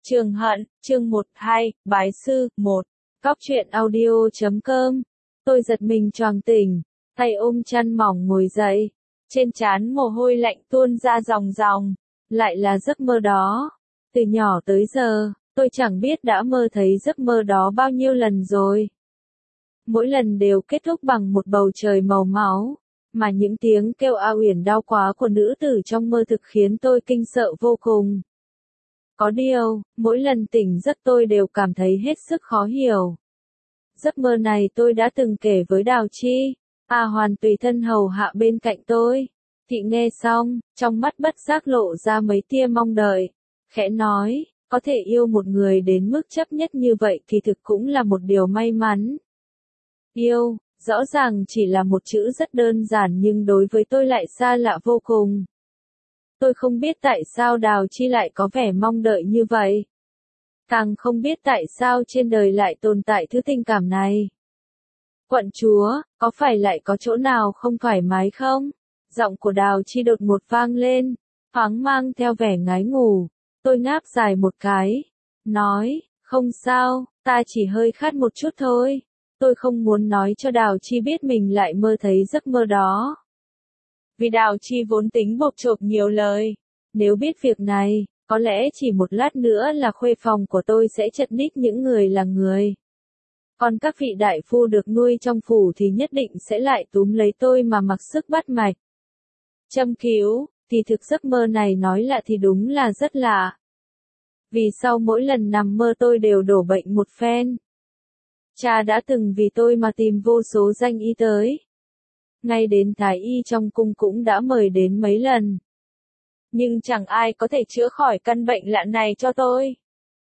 Trường Hận, chương 12, Bái Sư, 1. Cóc truyện audio.com. Tôi giật mình choàng tỉnh, tay ôm chăn mỏng ngồi dậy. Trên trán mồ hôi lạnh tuôn ra ròng ròng. Lại là giấc mơ đó. Từ nhỏ tới giờ, tôi chẳng biết đã mơ thấy giấc mơ đó bao nhiêu lần rồi. Mỗi lần đều kết thúc bằng một bầu trời màu máu. Mà những tiếng kêu a uyển đau quá của nữ tử trong mơ thực khiến tôi kinh sợ vô cùng. Có điều, mỗi lần tỉnh giấc tôi đều cảm thấy hết sức khó hiểu. Giấc mơ này tôi đã từng kể với Đào Chi, A Hoàn tùy thân hầu hạ bên cạnh tôi. Thị nghe xong, trong mắt bất giác lộ ra mấy tia mong đợi, khẽ nói, có thể yêu một người đến mức chấp nhất như vậy thì thực cũng là một điều may mắn. Yêu, rõ ràng chỉ là một chữ rất đơn giản nhưng đối với tôi lại xa lạ vô cùng. Tôi không biết tại sao Đào Chi lại có vẻ mong đợi như vậy. Càng không biết tại sao trên đời lại tồn tại thứ tình cảm này. Quận chúa, có phải lại có chỗ nào không thoải mái không? Giọng của Đào Chi đột ngột vang lên, thoáng mang theo vẻ ngái ngủ. Tôi ngáp dài một cái, nói, không sao, ta chỉ hơi khát một chút thôi. Tôi không muốn nói cho Đào Chi biết mình lại mơ thấy giấc mơ đó. Vì Đào Chi vốn tính bộc chộp nhiều lời. Nếu biết việc này, có lẽ chỉ một lát nữa là khuê phòng của tôi sẽ chật ních những người là người. Còn các vị đại phu được nuôi trong phủ thì nhất định sẽ lại túm lấy tôi mà mặc sức bắt mạch. Châm cứu, thì thực giấc mơ này nói lạ thì đúng là rất lạ. Vì sau mỗi lần nằm mơ tôi đều đổ bệnh một phen. Cha đã từng vì tôi mà tìm vô số danh y tới. Ngay đến thái y trong cung cũng đã mời đến mấy lần. Nhưng chẳng ai có thể chữa khỏi căn bệnh lạ này cho tôi.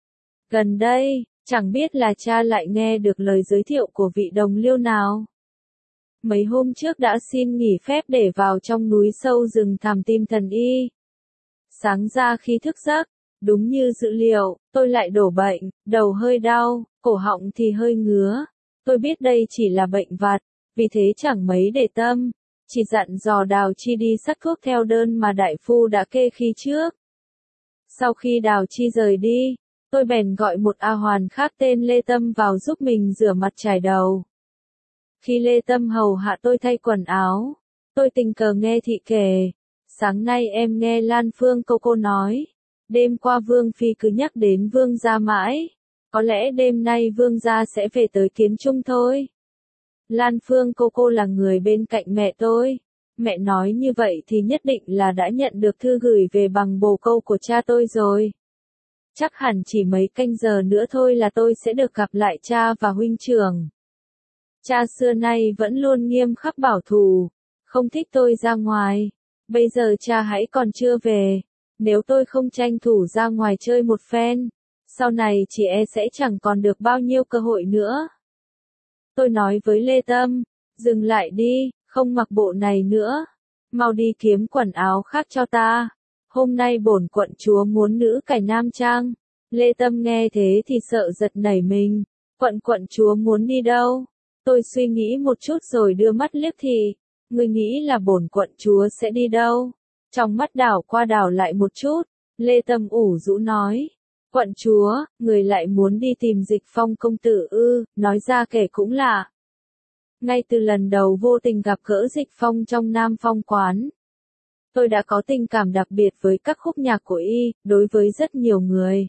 Gần đây, chẳng biết là cha lại nghe được lời giới thiệu của vị đồng liêu nào. Mấy hôm trước đã xin nghỉ phép để vào trong núi sâu rừng thẳm tìm thần y. Sáng ra khi thức giấc, đúng như dự liệu, tôi lại đổ bệnh, đầu hơi đau, cổ họng thì hơi ngứa. Tôi biết đây chỉ là bệnh vặt. Vì thế chẳng mấy để tâm, chỉ dặn dò Đào Chi đi sắc thuốc theo đơn mà đại phu đã kê khi trước. Sau khi Đào Chi rời đi, tôi bèn gọi một A Hoàn khác tên Lê Tâm vào giúp mình rửa mặt chải đầu. Khi Lê Tâm hầu hạ tôi thay quần áo, tôi tình cờ nghe thị kể, sáng nay em nghe Lan Phương cô nói, đêm qua Vương Phi cứ nhắc đến Vương gia mãi, có lẽ đêm nay Vương gia sẽ về tới Kiến Trung thôi. Lan Phương cô là người bên cạnh mẹ tôi. Mẹ nói như vậy thì nhất định là đã nhận được thư gửi về bằng bồ câu của cha tôi rồi. Chắc hẳn chỉ mấy canh giờ nữa thôi là tôi sẽ được gặp lại cha và huynh trưởng. Cha xưa nay vẫn luôn nghiêm khắc bảo thủ, không thích tôi ra ngoài. Bây giờ cha hãy còn chưa về. Nếu tôi không tranh thủ ra ngoài chơi một phen, sau này chị sẽ chẳng còn được bao nhiêu cơ hội nữa. Tôi nói với Lê Tâm, dừng lại đi, không mặc bộ này nữa. Mau đi kiếm quần áo khác cho ta. Hôm nay bổn quận chúa muốn nữ cải nam trang. Lê Tâm nghe thế thì sợ giật nảy mình. Quận chúa muốn đi đâu? Tôi suy nghĩ một chút rồi đưa mắt liếc thì. Người nghĩ là bổn quận chúa sẽ đi đâu? Trong mắt đảo qua đảo lại một chút. Lê Tâm ủ rũ nói. Quận chúa, người lại muốn đi tìm Dịch Phong công tử ư, nói ra kể cũng lạ. Ngay từ lần đầu vô tình gặp gỡ Dịch Phong trong Nam Phong quán, tôi đã có tình cảm đặc biệt với các khúc nhạc của y, đối với rất nhiều người.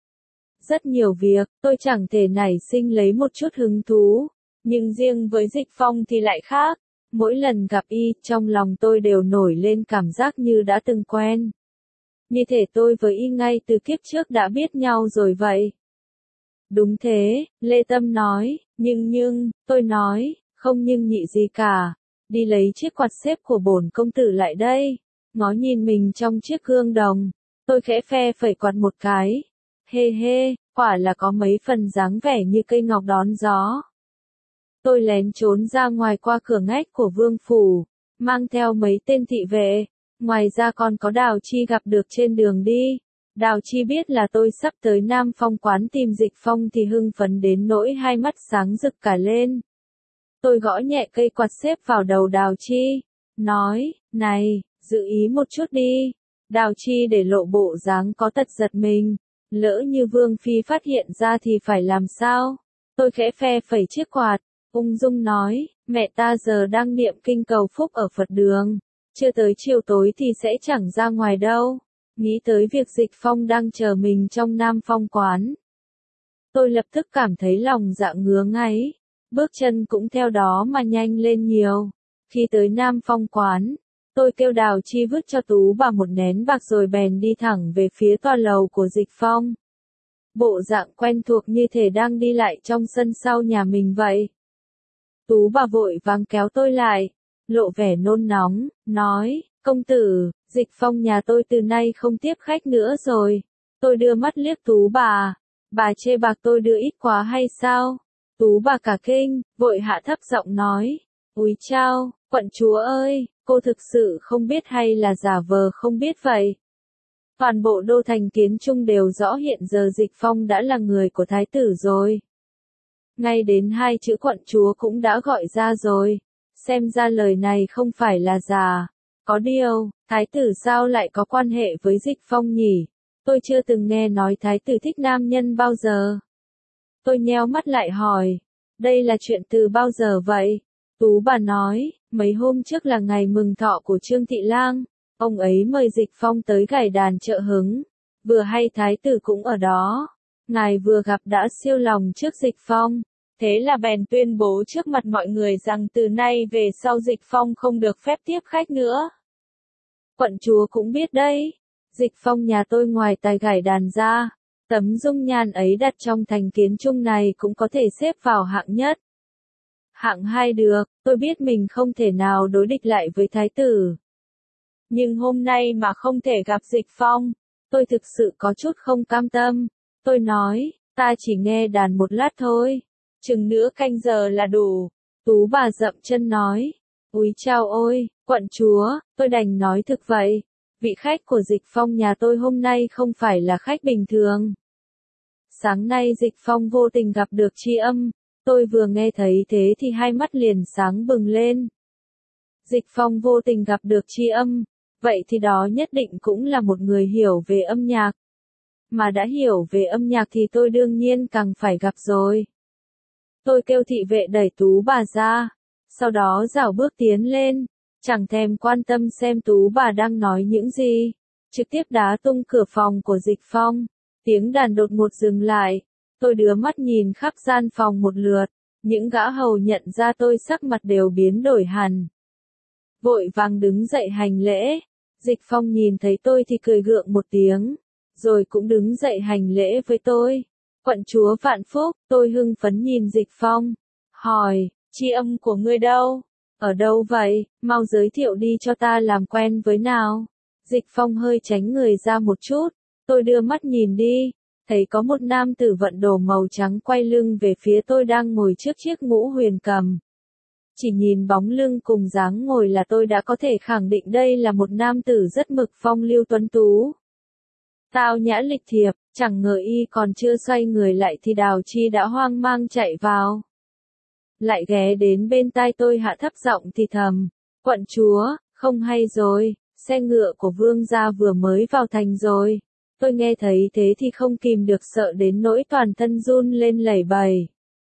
Rất nhiều việc, tôi chẳng thể nảy sinh lấy một chút hứng thú, nhưng riêng với Dịch Phong thì lại khác. Mỗi lần gặp y, trong lòng tôi đều nổi lên cảm giác như đã từng quen. Như thể tôi với y ngay từ kiếp trước đã biết nhau rồi vậy. Đúng thế, Lê Tâm nói, nhưng, tôi nói, không nhưng nhị gì cả. Đi lấy chiếc quạt xếp của bổn công tử lại đây. Ngó nhìn mình trong chiếc gương đồng. Tôi khẽ phe phẩy quạt một cái. Hê, quả là có mấy phần dáng vẻ như cây ngọc đón gió. Tôi lén trốn ra ngoài qua cửa ngách của vương phủ, mang theo mấy tên thị vệ. Ngoài ra còn có Đào Chi gặp được trên đường đi. Đào Chi biết là tôi sắp tới Nam Phong quán tìm Dịch Phong thì hưng phấn đến nỗi hai mắt sáng rực cả lên. Tôi gõ nhẹ cây quạt xếp vào đầu Đào Chi, nói, này, giữ ý một chút đi. Đào Chi để lộ bộ dáng có tật giật mình, Lỡ như Vương Phi phát hiện ra thì phải làm sao? Tôi khẽ phe phẩy chiếc quạt, ung dung nói, mẹ ta giờ đang niệm kinh cầu phúc ở Phật đường, chưa tới chiều tối thì sẽ chẳng ra ngoài đâu. Nghĩ tới việc Dịch Phong đang chờ mình trong Nam Phong quán. Tôi lập tức cảm thấy lòng dạ ngứa ngáy, bước chân cũng theo đó mà nhanh lên nhiều. Khi tới Nam Phong quán, tôi kêu Đào Chi vứt cho Tú bà một nén bạc rồi bèn đi thẳng về phía tòa lầu của Dịch Phong. Bộ dạng quen thuộc như thể đang đi lại trong sân sau nhà mình vậy. Tú bà vội vàng kéo tôi lại, lộ vẻ nôn nóng, nói, công tử, Dịch Phong nhà tôi từ nay không tiếp khách nữa rồi. Tôi đưa mắt liếc Tú bà chê bạc tôi đưa ít quá hay sao? Tú bà cả kinh, vội hạ thấp giọng nói, úi chao, quận chúa ơi, cô thực sự không biết hay là giả vờ không biết vậy? Toàn bộ đô thành Kiến Trung đều rõ hiện giờ Dịch Phong đã là người của thái tử rồi. Ngay đến hai chữ quận chúa cũng đã gọi ra rồi, xem ra lời này không phải là giả. Có điều, thái tử sao lại có quan hệ với Dịch Phong nhỉ? Tôi chưa từng nghe nói thái tử thích nam nhân bao giờ. Tôi nheo mắt lại hỏi, đây là chuyện từ bao giờ vậy? Tú bà nói, mấy hôm trước là ngày mừng thọ của Trương Thị Lang, ông ấy mời Dịch Phong tới gảy đàn trợ hứng, vừa hay thái tử cũng ở đó. Ngài vừa gặp đã siêu lòng trước Dịch Phong, thế là bèn tuyên bố trước mặt mọi người rằng từ nay về sau Dịch Phong không được phép tiếp khách nữa. Quận chúa cũng biết đấy, Dịch Phong nhà tôi ngoài tài gảy đàn ra, tấm dung nhan ấy đặt trong thành Kiến Trung này cũng có thể xếp vào hạng nhất. Hạng hai được, tôi biết mình không thể nào đối địch lại với thái tử. Nhưng hôm nay mà không thể gặp Dịch Phong, tôi thực sự có chút không cam tâm. Tôi nói, ta chỉ nghe đàn một lát thôi, chừng nữa canh giờ là đủ. Tú bà dậm chân nói, úi chao ôi, quận chúa, tôi đành nói thực vậy. Vị khách của Dịch Phong nhà tôi hôm nay không phải là khách bình thường. Sáng nay Dịch Phong vô tình gặp được Tri Âm, tôi vừa nghe thấy thế thì hai mắt liền sáng bừng lên. Dịch Phong vô tình gặp được Tri Âm, vậy thì đó nhất định cũng là một người hiểu về âm nhạc. Mà đã hiểu về âm nhạc thì tôi đương nhiên càng phải gặp rồi. Tôi kêu thị vệ đẩy Tú bà ra, sau đó rảo bước tiến lên, chẳng thèm quan tâm xem Tú bà đang nói những gì, trực tiếp đá tung cửa phòng của Dịch Phong. Tiếng đàn đột ngột dừng lại, tôi đưa mắt nhìn khắp gian phòng một lượt, những gã hầu nhận ra tôi sắc mặt đều biến đổi hẳn. Vội vàng đứng dậy hành lễ, Dịch Phong nhìn thấy tôi thì cười gượng một tiếng, rồi cũng đứng dậy hành lễ với tôi. Quận chúa vạn phúc, tôi hưng phấn nhìn Dịch Phong, hỏi, Tri Âm của ngươi đâu? Ở đâu vậy, mau giới thiệu đi cho ta làm quen với nào. Dịch Phong hơi tránh người ra một chút, tôi đưa mắt nhìn đi, thấy có một nam tử vận đồ màu trắng quay lưng về phía tôi đang ngồi trước chiếc ngũ huyền cầm. Chỉ nhìn bóng lưng cùng dáng ngồi là tôi đã có thể khẳng định đây là một nam tử rất mực phong lưu tuấn tú. Tao nhã lịch thiệp, chẳng ngờ y còn chưa xoay người lại thì Đào Chi đã hoang mang chạy vào. Lại ghé đến bên tai tôi hạ thấp giọng thì thầm, quận chúa, không hay rồi, xe ngựa của vương gia vừa mới vào thành rồi. Tôi nghe thấy thế thì không kìm được sợ đến nỗi toàn thân run lên lẩy bẩy.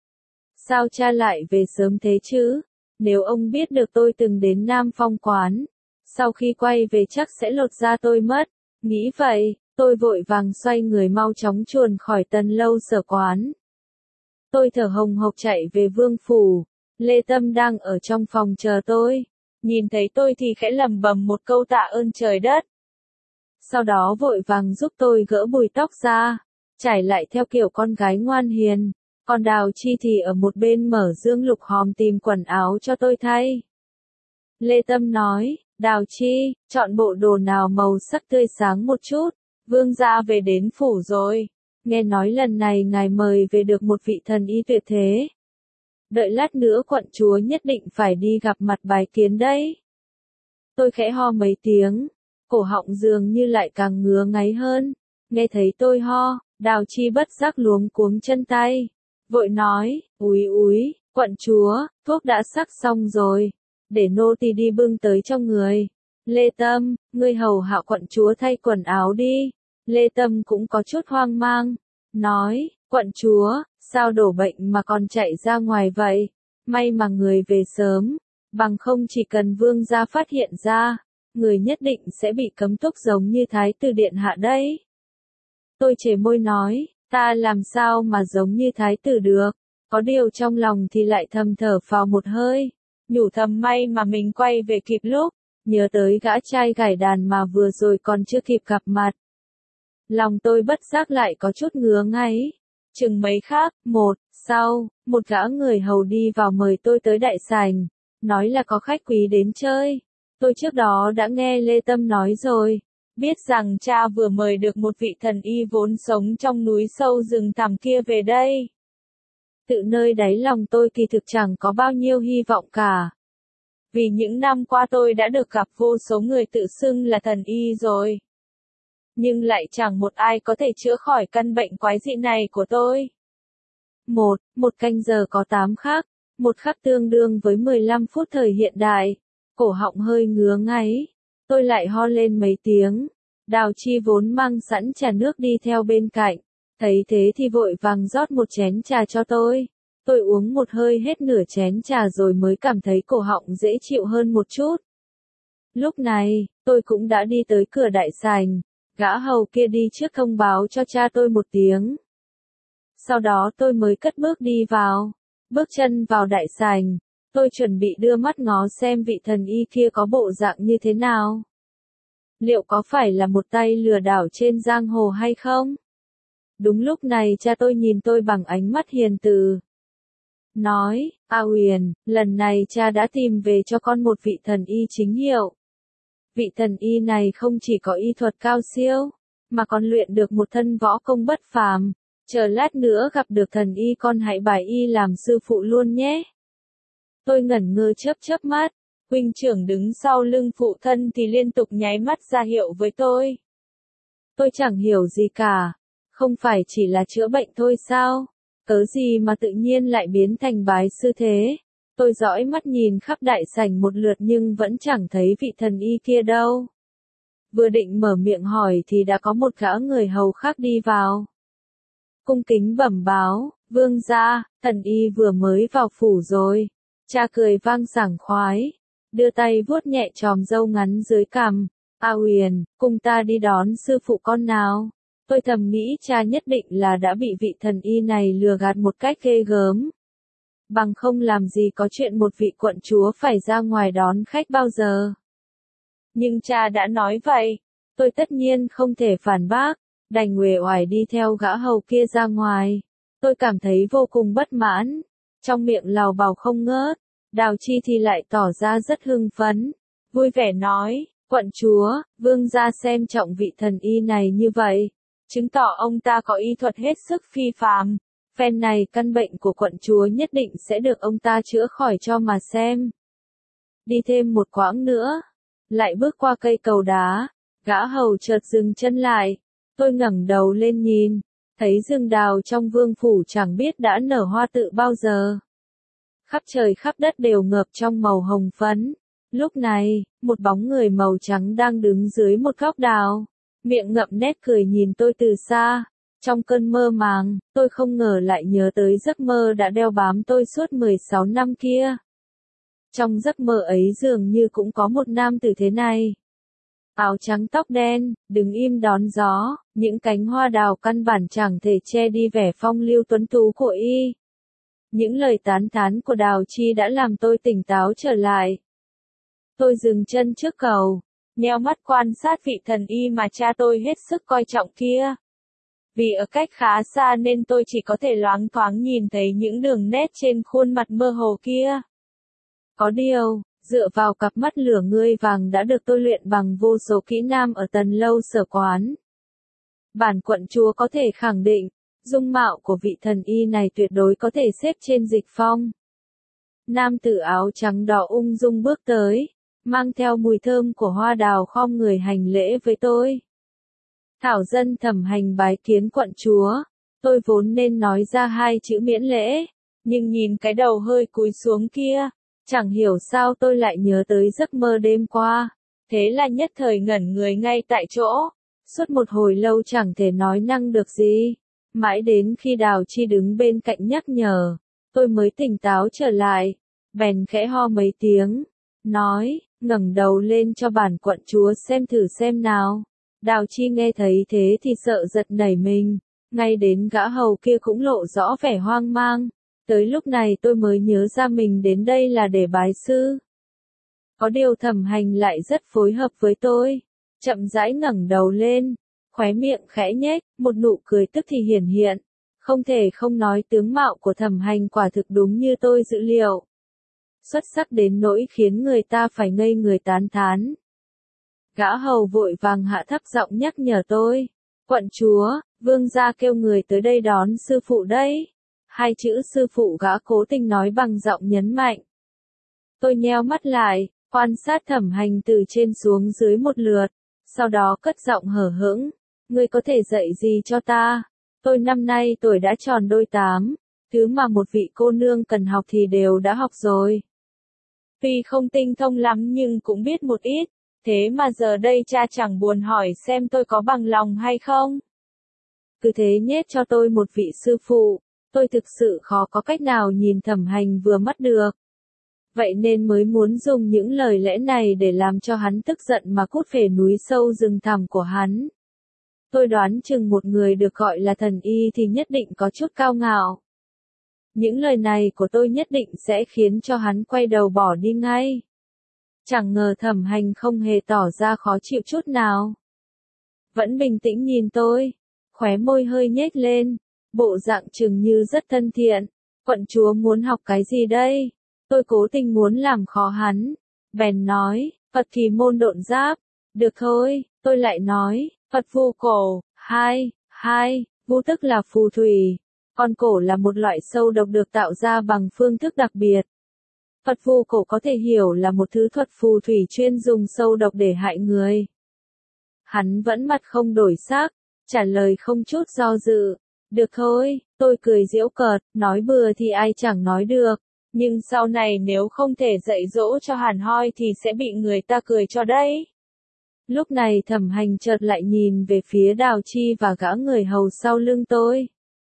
Sao cha lại về sớm thế chứ? Nếu ông biết được tôi từng đến Nam Phong quán, sau khi quay về chắc sẽ lột da tôi mất. Nghĩ vậy, tôi vội vàng xoay người mau chóng chuồn khỏi Tân Lâu Sở quán. Tôi thở hồng hộc chạy về vương phủ, Lê Tâm đang ở trong phòng chờ tôi. Nhìn thấy tôi thì khẽ lẩm bẩm một câu tạ ơn trời đất. Sau đó vội vàng giúp tôi gỡ bùi tóc ra, trải lại theo kiểu con gái ngoan hiền. Còn Đào Chi thì ở một bên mở dương lục hòm tìm quần áo cho tôi thay. Lê Tâm nói, Đào Chi, chọn bộ đồ nào màu sắc tươi sáng một chút, vương gia về đến phủ rồi. Nghe nói lần này ngài mời về được một vị thần y tuyệt thế. Đợi lát nữa quận chúa nhất định phải đi gặp mặt bái kiến đấy. Tôi khẽ ho mấy tiếng, cổ họng dường như lại càng ngứa ngáy hơn. Nghe thấy tôi ho, Đào Chi bất giác luống cuống chân tay. Vội nói, úi, quận chúa, thuốc đã sắc xong rồi. Để nô tỳ đi bưng tới cho người. Lê Tâm, ngươi hầu hạ quận chúa thay quần áo đi. Lê Tâm cũng có chút hoang mang, nói, quận chúa, sao đổ bệnh mà còn chạy ra ngoài vậy? May mà người về sớm, bằng không chỉ cần vương gia phát hiện ra, người nhất định sẽ bị cấm túc giống như thái tử điện hạ đấy. Tôi chề môi nói, ta làm sao mà giống như thái tử được, có điều trong lòng thì lại thầm thở phào một hơi, nhủ thầm may mà mình quay về kịp lúc, nhớ tới gã trai gảy đàn mà vừa rồi còn chưa kịp gặp mặt. Lòng tôi bất giác lại có chút ngứa ngáy. Chừng mấy khác, sau, một gã người hầu đi vào mời tôi tới đại sảnh, nói là có khách quý đến chơi. Tôi trước đó đã nghe Lê Tâm nói rồi, biết rằng cha vừa mời được một vị thần y vốn sống trong núi sâu rừng thẳm kia về đây. Tự nơi đáy lòng tôi kỳ thực chẳng có bao nhiêu hy vọng cả. Vì những năm qua tôi đã được gặp vô số người tự xưng là thần y rồi. Nhưng lại chẳng một ai có thể chữa khỏi căn bệnh quái dị này của tôi. Một canh giờ có 8 khắc, một khắc tương đương với 15 phút thời hiện đại. Cổ họng hơi ngứa ngáy, tôi lại ho lên mấy tiếng. Đào Chi vốn mang sẵn trà nước đi theo bên cạnh, thấy thế thì vội vàng rót một chén trà cho tôi. Tôi uống một hơi hết nửa chén trà rồi mới cảm thấy cổ họng dễ chịu hơn một chút. Lúc này, tôi cũng đã đi tới cửa đại sảnh, gã hầu kia đi trước thông báo cho cha tôi một tiếng. Sau đó tôi mới cất bước đi vào, bước chân vào đại sảnh, tôi chuẩn bị đưa mắt ngó xem vị thần y kia có bộ dạng như thế nào. Liệu có phải là một tay lừa đảo trên giang hồ hay không? Đúng lúc này cha tôi nhìn tôi bằng ánh mắt hiền từ. Nói, A Huyền, lần này cha đã tìm về cho con một vị thần y chính hiệu. Vị thần y này không chỉ có y thuật cao siêu, mà còn luyện được một thân võ công bất phàm. Chờ lát nữa gặp được thần y con hãy bài y làm sư phụ luôn nhé. Tôi ngẩn ngơ chớp mắt, huynh trưởng đứng sau lưng phụ thân thì liên tục nháy mắt ra hiệu với tôi. Tôi chẳng hiểu gì cả, không phải chỉ là chữa bệnh thôi sao, cớ gì mà tự nhiên lại biến thành bái sư thế. Tôi dõi mắt nhìn khắp đại sảnh một lượt nhưng vẫn chẳng thấy vị thần y kia đâu. Vừa định mở miệng hỏi thì đã có một gã người hầu khác đi vào. Cung kính bẩm báo, vương gia, thần y vừa mới vào phủ rồi. Cha cười vang sảng khoái, đưa tay vuốt nhẹ chòm râu ngắn dưới cằm. A Huyền, cùng ta đi đón sư phụ con nào. Tôi thầm nghĩ cha nhất định là đã bị vị thần y này lừa gạt một cách ghê gớm. Bằng không làm gì có chuyện một vị quận chúa phải ra ngoài đón khách bao giờ. Nhưng cha đã nói vậy, tôi tất nhiên không thể phản bác, đành uể oải đi theo gã hầu kia ra ngoài. Tôi cảm thấy vô cùng bất mãn, trong miệng lào bào không ngớt. Đào Chi thì lại tỏ ra rất hưng phấn, vui vẻ nói, quận chúa, vương gia xem trọng vị thần y này như vậy, chứng tỏ ông ta có y thuật hết sức phi phàm. Phen này căn bệnh của quận chúa nhất định sẽ được ông ta chữa khỏi cho mà xem. Đi thêm một quãng nữa, lại bước qua cây cầu đá, gã hầu chợt dừng chân lại. Tôi ngẩng đầu lên nhìn, thấy rừng đào trong vương phủ chẳng biết đã nở hoa tự bao giờ. Khắp trời khắp đất đều ngập trong màu hồng phấn. Lúc này, một bóng người màu trắng đang đứng dưới một gốc đào, miệng ngậm nét cười nhìn tôi từ xa. Trong cơn mơ màng, tôi không ngờ lại nhớ tới giấc mơ đã đeo bám tôi suốt 16 năm kia. Trong giấc mơ ấy dường như cũng có một nam tử thế này. Áo trắng tóc đen, đứng im đón gió, những cánh hoa đào căn bản chẳng thể che đi vẻ phong lưu tuấn tú của y. Những lời tán thán của Đào Chi đã làm tôi tỉnh táo trở lại. Tôi dừng chân trước cầu, nheo mắt quan sát vị thần y mà cha tôi hết sức coi trọng kia. Vì ở cách khá xa nên tôi chỉ có thể loáng thoáng nhìn thấy những đường nét trên khuôn mặt mơ hồ kia. Có điều, dựa vào cặp mắt lửa ngươi vàng đã được tôi luyện bằng vô số kỹ nam ở Tần Lâu Sở Quán. Bản quận chúa có thể khẳng định, dung mạo của vị thần y này tuyệt đối có thể xếp trên Dịch Phong. Nam tử áo trắng đỏ ung dung bước tới, mang theo mùi thơm của hoa đào khom người hành lễ với tôi. Thảo dân thẩm hành bái kiến quận chúa. Tôi vốn nên nói ra 2 chữ miễn lễ, nhưng nhìn cái đầu hơi cúi xuống kia, chẳng hiểu sao tôi lại nhớ tới giấc mơ đêm qua, thế là nhất thời ngẩn người ngay tại chỗ. Suốt một hồi lâu chẳng thể nói năng được gì. Mãi đến khi Đào Chi đứng bên cạnh nhắc nhở, tôi mới tỉnh táo trở lại. Bèn khẽ ho mấy tiếng, nói, ngẩng đầu lên cho bản quận chúa xem thử xem nào. Đào Chi nghe thấy thế thì sợ giật nảy mình, ngay đến gã hầu kia cũng lộ rõ vẻ hoang mang. Tới lúc này tôi mới nhớ ra mình đến đây là để bái sư. Có điều Thẩm Hành lại rất phối hợp với tôi, chậm rãi ngẩng đầu lên, khóe miệng khẽ nhếch, một nụ cười tức thì hiển hiện. Không thể không nói tướng mạo của Thẩm Hành quả thực đúng như tôi dự liệu. Xuất sắc đến nỗi khiến người ta phải ngây người tán thán. Gã hầu vội vàng hạ thấp giọng nhắc nhở tôi. Quận chúa, vương gia kêu người tới đây đón sư phụ đấy. Hai chữ sư phụ gã cố tình nói bằng giọng nhấn mạnh. Tôi nheo mắt lại, quan sát Thẩm Hành từ trên xuống dưới một lượt, sau đó cất giọng hở hững. Ngươi có thể dạy gì cho ta? Tôi năm nay tuổi đã tròn đôi 8, thứ mà một vị cô nương cần học thì đều đã học rồi. Tuy không tinh thông lắm nhưng cũng biết một ít, thế mà giờ đây cha chẳng buồn hỏi xem tôi có bằng lòng hay không. Cứ thế nhét cho tôi một vị sư phụ, tôi thực sự khó có cách nào nhìn Thẩm Hành vừa mắt được. Vậy nên mới muốn dùng những lời lẽ này để làm cho hắn tức giận mà cút về núi sâu rừng thẳm của hắn. Tôi đoán chừng một người được gọi là thần y thì nhất định có chút cao ngạo. Những lời này của tôi nhất định sẽ khiến cho hắn quay đầu bỏ đi ngay. Chẳng ngờ Thẩm Hành không hề tỏ ra khó chịu chút nào. Vẫn bình tĩnh nhìn tôi, khóe môi hơi nhếch lên, bộ dạng chừng như rất thân thiện. Quận chúa muốn học cái gì đây? Tôi cố tình muốn làm khó hắn. Bèn nói, Phật Kỳ môn độn giáp. Được thôi, tôi lại nói, Phật vu cổ. Vu tức là phù thủy. Con cổ là một loại sâu độc được tạo ra bằng phương thức đặc biệt. Phật vu cổ có thể hiểu là một thứ thuật phù thủy chuyên dùng sâu độc để hại người. Hắn vẫn mặt không đổi sắc, trả lời không chút do dự. Được thôi, tôi cười giễu cợt, nói bừa thì ai chẳng nói được. Nhưng sau này nếu không thể dạy dỗ cho hẳn hoi thì sẽ bị người ta cười cho đấy. Lúc này Thẩm Hành chợt lại nhìn về phía Đào Chi và gã người hầu sau lưng tôi.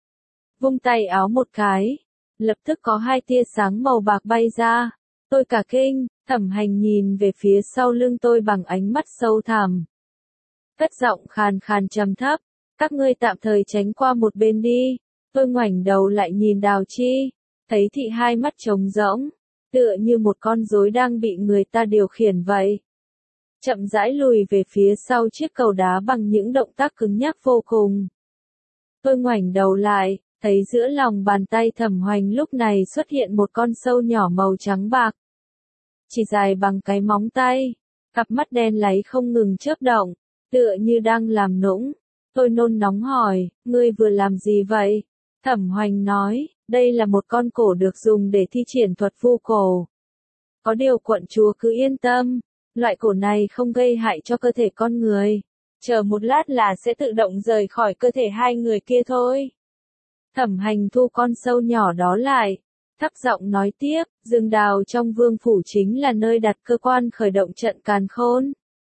Vung tay áo một cái, lập tức có hai tia sáng màu bạc bay ra. Tôi cả kinh, Thẩm Hành nhìn về phía sau lưng tôi bằng ánh mắt sâu thẳm. Cất giọng khàn khàn trầm thấp, các ngươi tạm thời tránh qua một bên đi. Tôi ngoảnh đầu lại nhìn Đào Chi, thấy thị hai mắt trống rỗng, tựa như một con rối đang bị người ta điều khiển vậy. Chậm rãi lùi về phía sau chiếc cầu đá bằng những động tác cứng nhắc vô cùng. Tôi ngoảnh đầu lại, thấy giữa lòng bàn tay Thẩm Hoành lúc này xuất hiện một con sâu nhỏ màu trắng bạc. Chỉ dài bằng cái móng tay, cặp mắt đen láy không ngừng chớp động, tựa như đang làm nũng. Tôi nôn nóng hỏi, ngươi vừa làm gì vậy? Thẩm Hoành nói, đây là một con cổ được dùng để thi triển thuật vu cổ. Có điều quận chúa cứ yên tâm, loại cổ này không gây hại cho cơ thể con người. Chờ một lát là sẽ tự động rời khỏi cơ thể hai người kia thôi. Thẩm Hành thu con sâu nhỏ đó lại, thấp giọng nói tiếp, rừng đào trong vương phủ chính là nơi đặt cơ quan khởi động trận càn khôn.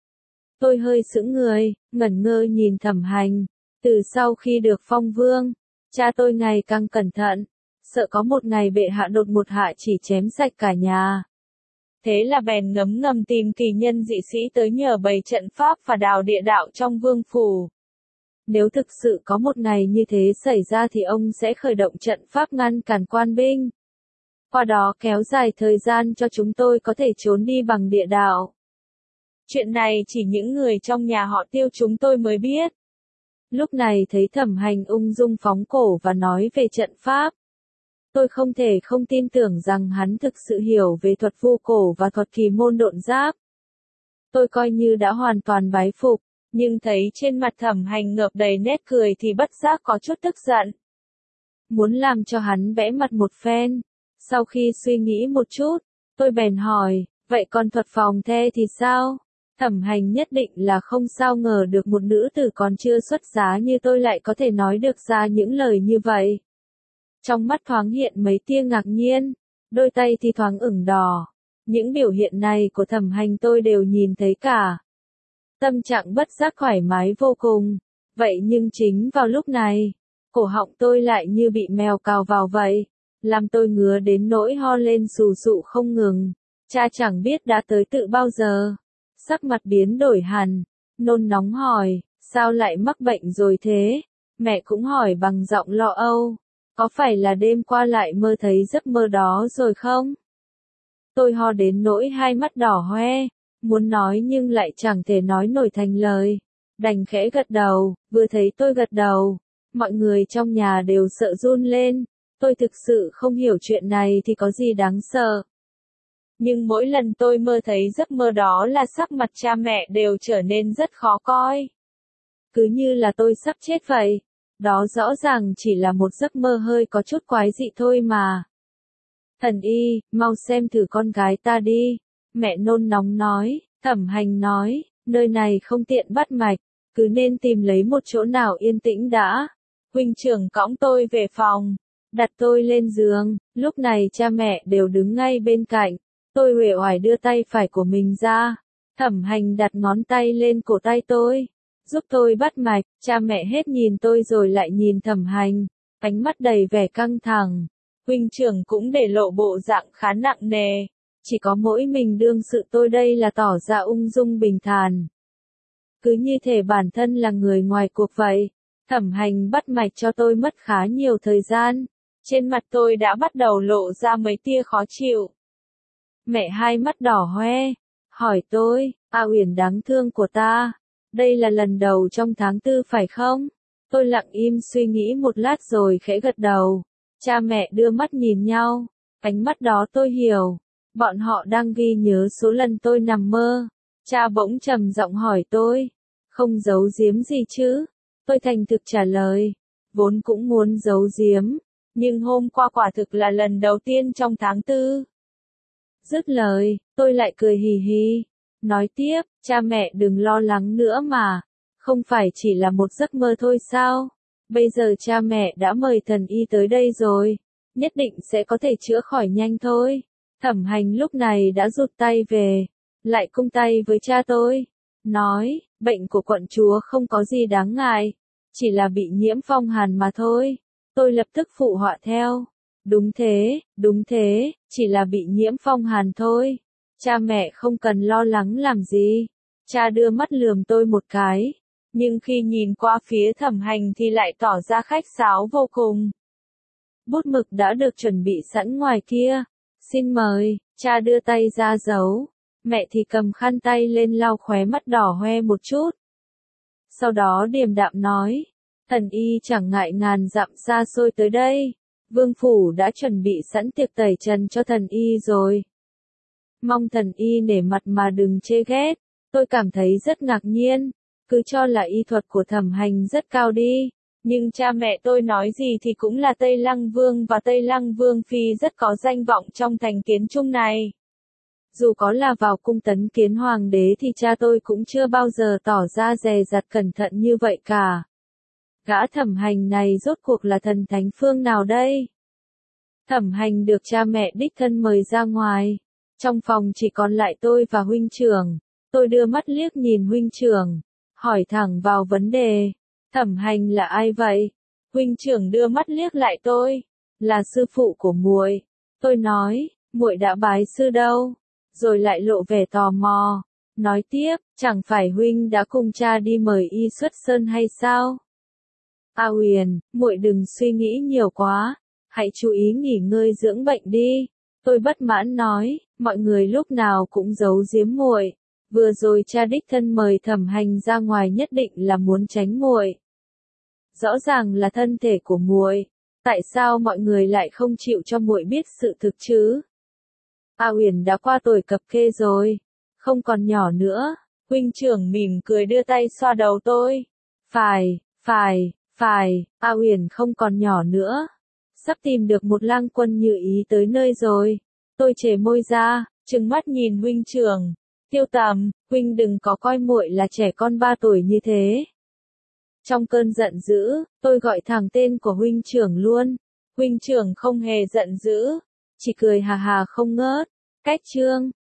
Tôi hơi sững người, ngẩn ngơ nhìn Thẩm Hành. Từ sau khi được phong vương, cha tôi ngày càng cẩn thận, sợ có một ngày bệ hạ đột một hạ chỉ chém sạch cả nhà. Thế là bèn ngấm ngầm tìm kỳ nhân dị sĩ tới nhờ bày trận pháp và đào địa đạo trong vương phủ. Nếu thực sự có một ngày như thế xảy ra thì ông sẽ khởi động trận pháp ngăn cản quan binh. Qua đó kéo dài thời gian cho chúng tôi có thể trốn đi bằng địa đạo. Chuyện này chỉ những người trong nhà họ Tiêu chúng tôi mới biết. Lúc này thấy Thẩm Hành ung dung phóng cổ và nói về trận pháp. Tôi không thể không tin tưởng rằng hắn thực sự hiểu về thuật vu cổ và thuật kỳ môn độn giáp. Tôi coi như đã hoàn toàn bái phục, nhưng thấy trên mặt Thẩm Hành ngập đầy nét cười thì bất giác có chút tức giận. Muốn làm cho hắn bẽ mặt một phen. Sau khi suy nghĩ một chút, tôi bèn hỏi, vậy còn thuật phòng the thì sao? Thẩm Hành nhất định là không sao ngờ được một nữ tử còn chưa xuất giá như tôi lại có thể nói được ra những lời như vậy. Trong mắt thoáng hiện mấy tia ngạc nhiên, đôi tay thì thoáng ửng đỏ. Những biểu hiện này của Thẩm Hành tôi đều nhìn thấy cả. tâm trạng bất giác thoải mái vô cùng. Vậy nhưng chính vào lúc này, cổ họng tôi lại như bị mèo cào vào vậy, làm tôi ngứa đến nỗi ho lên sù sụ không ngừng. Cha chẳng biết đã tới tự bao giờ. Sắc mặt biến đổi hẳn, nôn nóng hỏi, sao lại mắc bệnh rồi thế? Mẹ cũng hỏi bằng giọng lo âu, có phải là đêm qua lại mơ thấy giấc mơ đó rồi không? Tôi ho đến nỗi hai mắt đỏ hoe, muốn nói nhưng lại chẳng thể nói nổi thành lời. Đành khẽ gật đầu, vừa thấy tôi gật đầu, mọi người trong nhà đều sợ run lên. Tôi thực sự không hiểu chuyện này thì có gì đáng sợ. Nhưng mỗi lần tôi mơ thấy giấc mơ đó là sắc mặt cha mẹ đều trở nên rất khó coi. Cứ như là tôi sắp chết vậy. Đó rõ ràng chỉ là một giấc mơ hơi có chút quái dị thôi mà. Thần y, mau xem thử con gái ta đi. Mẹ nôn nóng nói, Thẩm Hành nói, nơi này không tiện bắt mạch, cứ nên tìm lấy một chỗ nào yên tĩnh đã. Huynh trưởng cõng tôi về phòng, đặt tôi lên giường, lúc này cha mẹ đều đứng ngay bên cạnh. Tôi uể oải đưa tay phải của mình ra. Thẩm Hành đặt ngón tay lên cổ tay tôi, giúp tôi bắt mạch. Cha mẹ hết nhìn tôi rồi lại nhìn Thẩm Hành, ánh mắt đầy vẻ căng thẳng. Huynh trưởng cũng để lộ bộ dạng khá nặng nề, chỉ có mỗi mình đương sự tôi đây là tỏ ra ung dung bình thản. Cứ như thể bản thân là người ngoài cuộc vậy. Thẩm Hành bắt mạch cho tôi mất khá nhiều thời gian. Trên mặt tôi đã bắt đầu lộ ra mấy tia khó chịu. Mẹ hai mắt đỏ hoe, hỏi tôi, A Uyển đáng thương của ta, đây là lần đầu trong tháng 4 phải không? Tôi lặng im suy nghĩ một lát rồi khẽ gật đầu. Cha mẹ đưa mắt nhìn nhau, ánh mắt đó tôi hiểu. Bọn họ đang ghi nhớ số lần tôi nằm mơ. Cha bỗng trầm giọng hỏi tôi, không giấu giếm gì chứ? Tôi thành thực trả lời, vốn cũng muốn giấu giếm, nhưng hôm qua quả thực là lần đầu tiên trong tháng 4. Dứt lời, tôi lại cười hì hì, nói tiếp, cha mẹ đừng lo lắng nữa mà, không phải chỉ là một giấc mơ thôi sao? Bây giờ cha mẹ đã mời thần y tới đây rồi, nhất định sẽ có thể chữa khỏi nhanh thôi. Thẩm Hành lúc này đã rụt tay về, lại cung tay với cha tôi, nói, bệnh của quận chúa không có gì đáng ngại, chỉ là bị nhiễm phong hàn mà thôi. Tôi lập tức phụ họa theo. Đúng thế, chỉ là bị nhiễm phong hàn thôi. Cha mẹ không cần lo lắng làm gì. Cha đưa mắt lườm tôi một cái, nhưng khi nhìn qua phía Thẩm Hành thì lại tỏ ra khách sáo vô cùng. Bút mực đã được chuẩn bị sẵn ngoài kia. Xin mời, cha đưa tay ra giấu. Mẹ thì cầm khăn tay lên lau khóe mắt đỏ hoe một chút. Sau đó điềm đạm nói, thần y chẳng ngại ngàn dặm xa xôi tới đây. Vương phủ đã chuẩn bị sẵn tiệc tẩy trần cho thần y rồi. Mong thần y nể mặt mà đừng chê ghét. Tôi cảm thấy rất ngạc nhiên, cứ cho là y thuật của Thẩm Hành rất cao đi. Nhưng cha mẹ tôi nói gì thì cũng là Tây Lăng Vương và Tây Lăng Vương Phi rất có danh vọng trong thành kiến chung này. Dù có là vào cung tấn kiến hoàng đế thì cha tôi cũng chưa bao giờ tỏ ra dè dặt cẩn thận như vậy cả. Gã Thẩm Hành này rốt cuộc là thần thánh phương nào đây? Thẩm Hành được cha mẹ đích thân mời ra ngoài. Trong phòng chỉ còn lại tôi và huynh trưởng. Tôi đưa mắt liếc nhìn huynh trưởng, hỏi thẳng vào vấn đề. Thẩm Hành là ai vậy? Huynh trưởng đưa mắt liếc lại tôi. Là sư phụ của muội. Tôi nói, muội đã bái sư đâu? Rồi lại lộ vẻ tò mò. Nói tiếp, chẳng phải huynh đã cùng cha đi mời y xuất sơn hay sao? A Uyển, muội đừng suy nghĩ nhiều quá. Hãy chú ý nghỉ ngơi dưỡng bệnh đi. Tôi bất mãn nói, mọi người lúc nào cũng giấu giếm muội. Vừa rồi cha đích thân mời Thẩm Hành ra ngoài nhất định là muốn tránh muội. Rõ ràng là thân thể của muội, tại sao mọi người lại không chịu cho muội biết sự thực chứ? A Uyển đã qua tuổi cập kê rồi, không còn nhỏ nữa. Huynh trưởng mỉm cười đưa tay xoa đầu tôi. Phải, A Uyển không còn nhỏ nữa. Sắp tìm được một lang quân như ý tới nơi rồi. Tôi chề môi ra, trừng mắt nhìn huynh trưởng. Tiêu Tầm, huynh đừng có coi muội là trẻ con 3 tuổi như thế. Trong cơn giận dữ, tôi gọi thẳng tên của huynh trưởng luôn. Huynh trưởng không hề giận dữ, chỉ cười hà hà không ngớt. Cách chương